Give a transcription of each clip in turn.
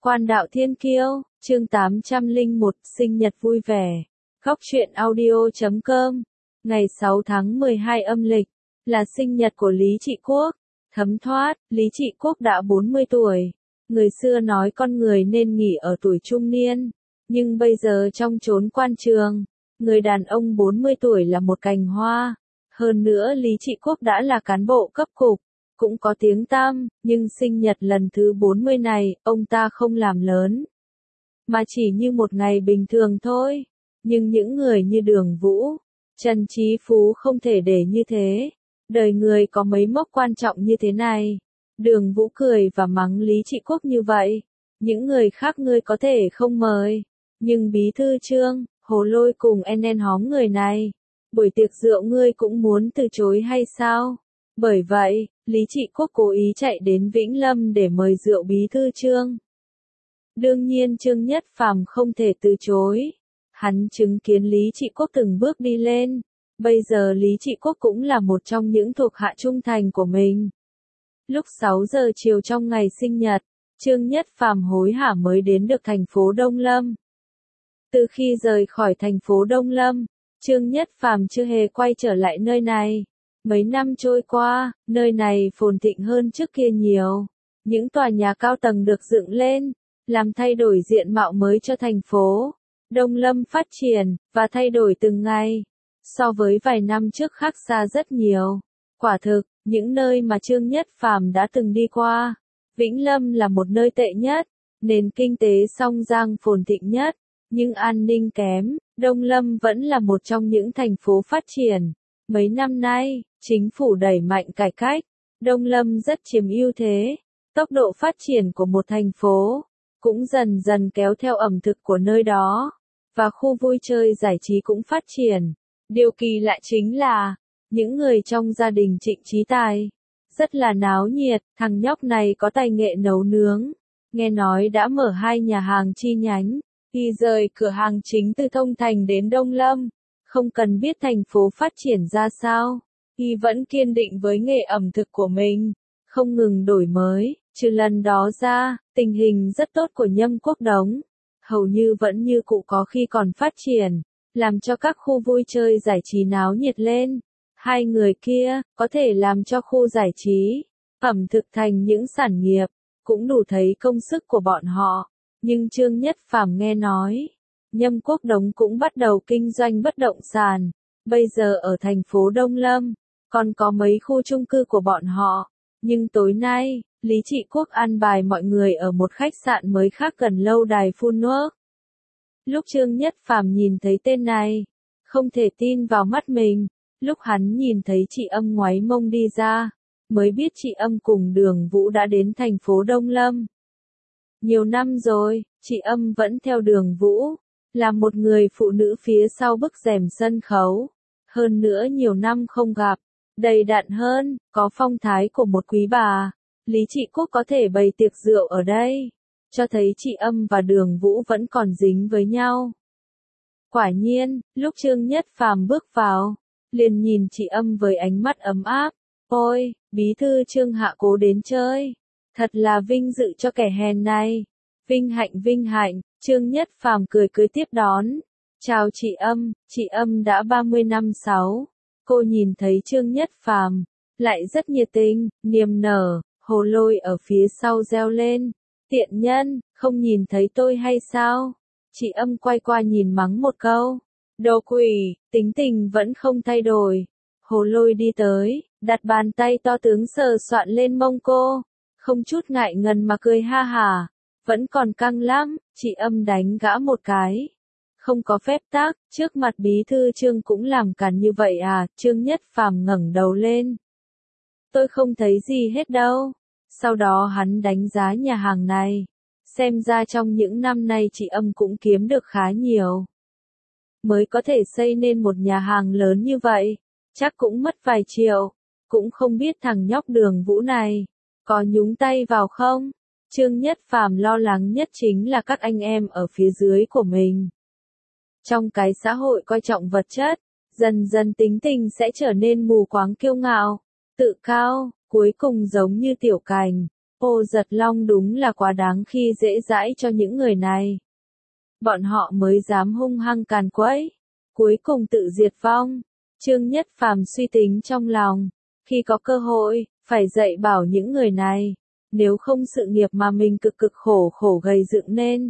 Quan đạo thiên kiêu, chương 801, sinh nhật vui vẻ. Góc truyện audio.com. Ngày 6 tháng 12 âm lịch, là sinh nhật của Lý Trị Quốc. Thấm thoát, Lý Trị Quốc đã 40 tuổi. Người xưa nói con người nên nghỉ ở tuổi trung niên. Nhưng bây giờ trong chốn quan trường, người đàn ông 40 tuổi là một cành hoa. Hơn nữa Lý Trị Quốc đã là cán bộ cấp cục, cũng có tiếng tăm, nhưng sinh nhật lần thứ 40 này, ông ta không làm lớn, mà chỉ như một ngày bình thường thôi. Nhưng những người như Đường Vũ, Trần Chí Phú không thể để như thế. Đời người có mấy mốc quan trọng như thế này. Đường Vũ cười và mắng Lý Trị Quốc như vậy. Những người khác ngươi có thể không mời, nhưng Bí thư Trương, Hồ Lôi cùng NN hóm người này, buổi tiệc rượu ngươi cũng muốn từ chối hay sao? Bởi vậy, Lý Trị Quốc cố ý chạy đến Vĩnh Lâm để mời rượu Bí thư Trương. Đương nhiên Trương Nhất Phàm không thể từ chối. Hắn chứng kiến Lý Trị Quốc từng bước đi lên. Bây giờ Lý Trị Quốc cũng là một trong những thuộc hạ trung thành của mình. Lúc 6 giờ chiều trong ngày sinh nhật, Trương Nhất Phàm hối hả mới đến được thành phố Đông Lâm. Từ khi rời khỏi thành phố Đông Lâm, Trương Nhất Phàm chưa hề quay trở lại nơi này. Mấy năm trôi qua, nơi này phồn thịnh hơn trước kia nhiều. Những tòa nhà cao tầng được dựng lên, làm thay đổi diện mạo mới cho thành phố Đông Lâm phát triển, và thay đổi từng ngày. So với vài năm trước khác xa rất nhiều. Quả thực, những nơi mà Trương Nhất Phàm đã từng đi qua, Vĩnh Lâm là một nơi tệ nhất, nền kinh tế song giang phồn thịnh nhất, nhưng an ninh kém. Đông Lâm vẫn là một trong những thành phố phát triển. Mấy năm nay, chính phủ đẩy mạnh cải cách, Đông Lâm rất chiếm ưu thế. Tốc độ phát triển của một thành phố cũng dần dần kéo theo ẩm thực của nơi đó, và khu vui chơi giải trí cũng phát triển. Điều kỳ lạ chính là, những người trong gia đình Trịnh Chí Tài rất là náo nhiệt. Thằng nhóc này có tài nghệ nấu nướng, nghe nói đã mở 2 nhà hàng chi nhánh. Khi rời cửa hàng chính từ Thông Thành đến Đông Lâm, không cần biết thành phố phát triển ra sao, y vẫn kiên định với nghề ẩm thực của mình, không ngừng đổi mới. Trừ lần đó ra, tình hình rất tốt của Nhâm Quốc Đống hầu như vẫn như cũ có khi còn phát triển, làm cho các khu vui chơi giải trí náo nhiệt lên. Hai người kia có thể làm cho khu giải trí, ẩm thực thành những sản nghiệp, cũng đủ thấy công sức của bọn họ. Nhưng Trương Nhất Phàm nghe nói, Nhâm Quốc Đống cũng bắt đầu kinh doanh bất động sản. Bây giờ ở thành phố Đông Lâm, còn có mấy khu chung cư của bọn họ. Nhưng tối nay, Lý Trị Quốc an bài mọi người ở một khách sạn mới khác gần lâu đài phun nước. Lúc Trương Nhất Phàm nhìn thấy tên này, không thể tin vào mắt mình. Lúc hắn nhìn thấy chị Âm ngoáy mông đi ra, mới biết chị Âm cùng Đường Vũ đã đến thành phố Đông Lâm. Nhiều năm rồi, chị Âm vẫn theo Đường Vũ, là một người phụ nữ phía sau bức rèm sân khấu. Hơn nữa nhiều năm không gặp, đầy đặn hơn, có phong thái của một quý bà. Lý Trị Quốc có thể bày tiệc rượu ở đây, cho thấy chị Âm và Đường Vũ vẫn còn dính với nhau. Quả nhiên, lúc Trương Nhất Phàm bước vào, liền nhìn chị Âm với ánh mắt ấm áp. Ôi, Bí thư Trương hạ cố đến chơi. Thật là vinh dự cho kẻ hèn này. Vinh hạnh, Trương Nhất Phàm cười tiếp đón. Chào chị Âm đã 30 năm 6. Cô nhìn thấy Trương Nhất Phàm, lại rất nhiệt tình, niềm nở. Hồ Lôi ở phía sau reo lên. Tiện nhân, không nhìn thấy tôi hay sao? Chị Âm quay qua nhìn mắng một câu. Đồ quỷ, tính tình vẫn không thay đổi. Hồ Lôi đi tới, đặt bàn tay to tướng sờ soạn lên mông cô. Không chút ngại ngần mà cười ha hả. Vẫn còn căng lắm. Chị Âm đánh gã một cái. Không có phép tắc, trước mặt Bí thư Trương cũng làm càn như vậy à? Trương Nhất Phàm ngẩng đầu lên. Tôi không thấy gì hết đâu. Sau đó hắn đánh giá nhà hàng này. Xem ra trong những năm nay chị Âm cũng kiếm được khá nhiều, mới có thể xây nên một nhà hàng lớn như vậy. Chắc cũng mất vài triệu. Cũng không biết thằng nhóc Đường Vũ này có nhúng tay vào không? Trương Nhất Phàm lo lắng nhất chính là các anh em ở phía dưới của mình. Trong cái xã hội coi trọng vật chất, dần dần tính tình sẽ trở nên mù quáng kiêu ngạo, tự cao, cuối cùng giống như Tiểu Cành. Ô Giật Long đúng là quá đáng khi dễ dãi cho những người này. Bọn họ mới dám hung hăng càn quấy, cuối cùng tự diệt vong. Trương Nhất Phàm suy tính trong lòng, khi có cơ hội, phải dạy bảo những người này, nếu không sự nghiệp mà mình cực cực khổ khổ gầy dựng nên,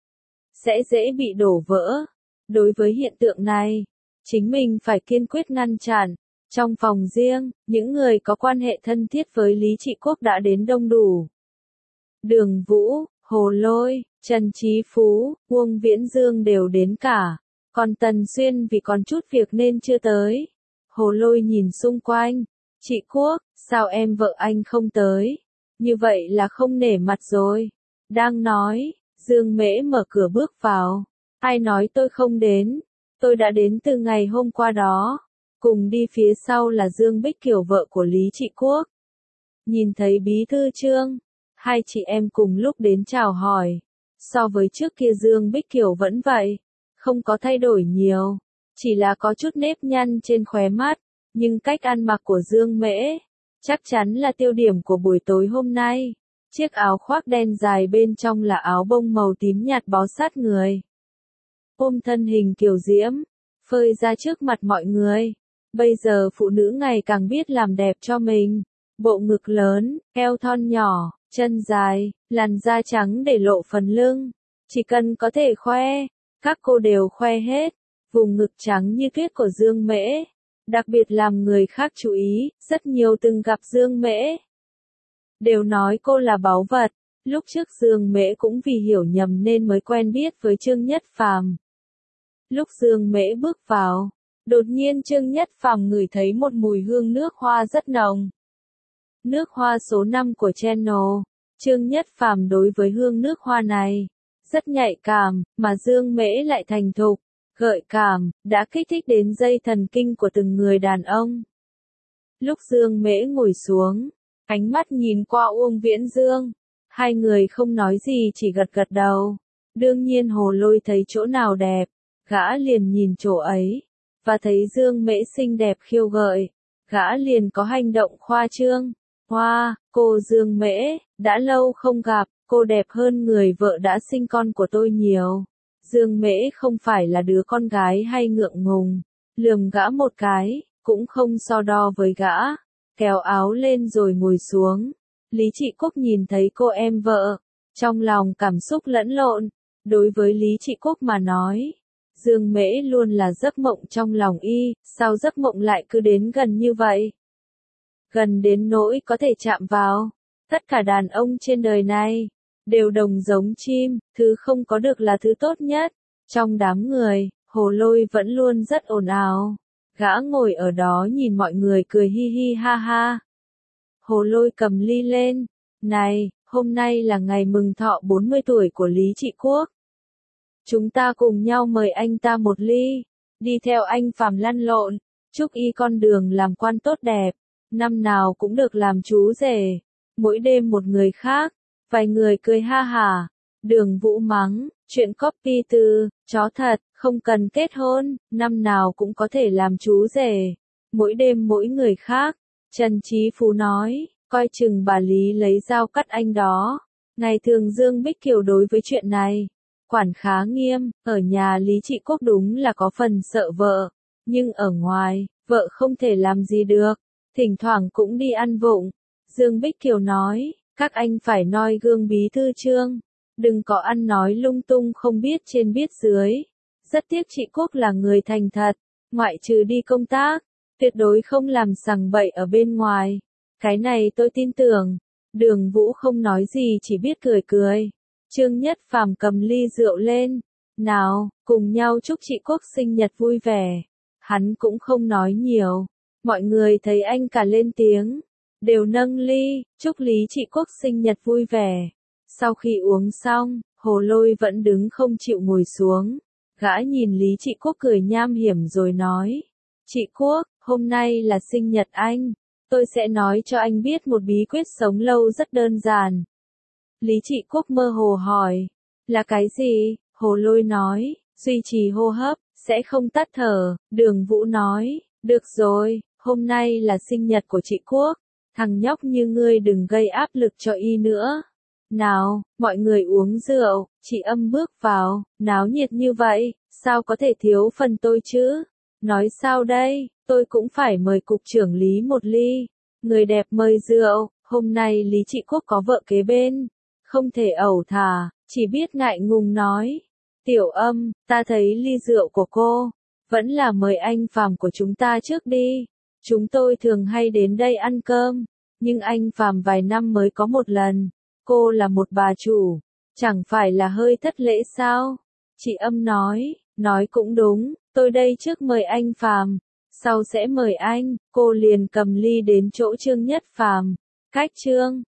sẽ dễ bị đổ vỡ. Đối với hiện tượng này, chính mình phải kiên quyết ngăn chặn. Trong phòng riêng, những người có quan hệ thân thiết với Lý Trị Quốc đã đến đông đủ. Đường Vũ, Hồ Lôi, Trần Chí Phú, Uông Viễn Dương đều đến cả. Còn Tần Xuyên vì còn chút việc nên chưa tới. Hồ Lôi nhìn xung quanh. Chị Quốc, sao em vợ anh không tới? Như vậy là không nể mặt rồi. Đang nói, Dương Mễ mở cửa bước vào. Ai nói tôi không đến? Tôi đã đến từ ngày hôm qua đó. Cùng đi phía sau là Dương Bích Kiều vợ của Lý Trị Quốc. Nhìn thấy bí thư Trương, hai chị em cùng lúc đến chào hỏi. So với trước kia Dương Bích Kiều vẫn vậy, không có thay đổi nhiều, chỉ là có chút nếp nhăn trên khóe mắt, nhưng cách ăn mặc của Dương Mễ chắc chắn là tiêu điểm của buổi tối hôm nay. Chiếc áo khoác đen dài bên trong là áo bông màu tím nhạt bó sát người. Ôm thân hình kiều diễm, phơi ra trước mặt mọi người. Bây giờ phụ nữ ngày càng biết làm đẹp cho mình. Bộ ngực lớn, eo thon nhỏ, chân dài, làn da trắng để lộ phần lưng. Chỉ cần có thể khoe, các cô đều khoe hết. Vùng ngực trắng như tuyết của Dương Mễ, đặc biệt làm người khác chú ý. Rất nhiều từng gặp Dương Mễ đều nói cô là báu vật. Lúc trước Dương Mễ cũng vì hiểu nhầm nên mới quen biết với Trương Nhất Phàm. Lúc Dương Mễ bước vào, đột nhiên Trương Nhất Phàm ngửi thấy một mùi hương nước hoa rất nồng. Nước hoa số 5 của Channel. Trương Nhất Phàm đối với hương nước hoa này rất nhạy cảm, mà Dương Mễ lại thành thục, gợi cảm, đã kích thích đến dây thần kinh của từng người đàn ông. Lúc Dương Mễ ngồi xuống, ánh mắt nhìn qua Uông Viễn Dương, hai người không nói gì chỉ gật gật đầu. Đương nhiên Hồ Lôi thấy chỗ nào đẹp, gã liền nhìn chỗ ấy, và thấy Dương Mễ xinh đẹp khiêu gợi, gã liền có hành động khoa trương. Hoa, cô Dương Mễ, đã lâu không gặp, cô đẹp hơn người vợ đã sinh con của tôi nhiều. Dương Mễ không phải là đứa con gái hay ngượng ngùng, lườm gã một cái, cũng không so đo với gã, kéo áo lên rồi ngồi xuống. Lý Trị Quốc nhìn thấy cô em vợ, trong lòng cảm xúc lẫn lộn. Đối với Lý Trị Quốc mà nói, Dương Mễ luôn là giấc mộng trong lòng y, sao giấc mộng lại cứ đến gần như vậy? Gần đến nỗi có thể chạm vào. Tất cả đàn ông trên đời này đều đồng giống chim, thứ không có được là thứ tốt nhất. Trong đám người, Hồ Lôi vẫn luôn rất ồn ào. Gã ngồi ở đó nhìn mọi người cười hi hi ha ha. Hồ Lôi cầm ly lên. Này, hôm nay là ngày mừng thọ 40 tuổi của Lý Trị Quốc. Chúng ta cùng nhau mời anh ta một ly. Đi theo anh Phàm lăn lộn. Chúc y con đường làm quan tốt đẹp. Năm nào cũng được làm chú rể. Mỗi đêm một người khác. Vài người cười ha hả. Đường Vũ mắng, chuyện copy từ, chó thật, không cần kết hôn, năm nào cũng có thể làm chú rể. Mỗi đêm mỗi người khác. Trần Chí Phú nói, coi chừng bà Lý lấy dao cắt anh đó. Ngày thường Dương Bích Kiều đối với chuyện này quản khá nghiêm, ở nhà Lý Trị Quốc đúng là có phần sợ vợ, nhưng ở ngoài, vợ không thể làm gì được, thỉnh thoảng cũng đi ăn vụng. Dương Bích Kiều nói, các anh phải noi gương bí thư Trương, đừng có ăn nói lung tung không biết trên biết dưới. Rất tiếc Trị Quốc là người thành thật, ngoại trừ đi công tác, tuyệt đối không làm sằng bậy ở bên ngoài. Cái này tôi tin tưởng. Đường Vũ không nói gì chỉ biết cười cười. Trương Nhất Phàm cầm ly rượu lên. Nào, cùng nhau chúc Trị Quốc sinh nhật vui vẻ. Hắn cũng không nói nhiều. Mọi người thấy anh cả lên tiếng. Đều nâng ly, chúc Lý Trị Quốc sinh nhật vui vẻ. Sau khi uống xong, Hồ Lôi vẫn đứng không chịu ngồi xuống. Gã nhìn Lý Trị Quốc cười nham hiểm rồi nói. Trị Quốc, hôm nay là sinh nhật anh. Tôi sẽ nói cho anh biết một bí quyết sống lâu rất đơn giản. Lý Trị Quốc mơ hồ hỏi. Là cái gì? Hồ Lôi nói. Duy trì hô hấp, sẽ không tắt thở. Đường Vũ nói. Được rồi, hôm nay là sinh nhật của Trị Quốc. thằng nhóc như ngươi đừng gây áp lực cho y nữa. Nào, mọi người uống rượu, chị Âm bước vào, náo nhiệt như vậy, sao có thể thiếu phần tôi chứ? Nói sao đây, tôi cũng phải mời cục trưởng Lý một ly. Người đẹp mời rượu, hôm nay Lý Trị Quốc có vợ kế bên, không thể ẩu thả, chỉ biết ngại ngùng nói. Tiểu Âm, ta thấy ly rượu của cô, vẫn là mời anh Phàm của chúng ta trước đi. Chúng tôi thường hay đến đây ăn cơm, nhưng anh Phàm vài năm mới có một lần. Cô là một bà chủ, chẳng phải là hơi thất lễ sao? Chị Âm nói cũng đúng, tôi đây trước mời anh Phàm, sau sẽ mời anh. Cô liền cầm ly đến chỗ Trương Nhất Phàm. Cách Trương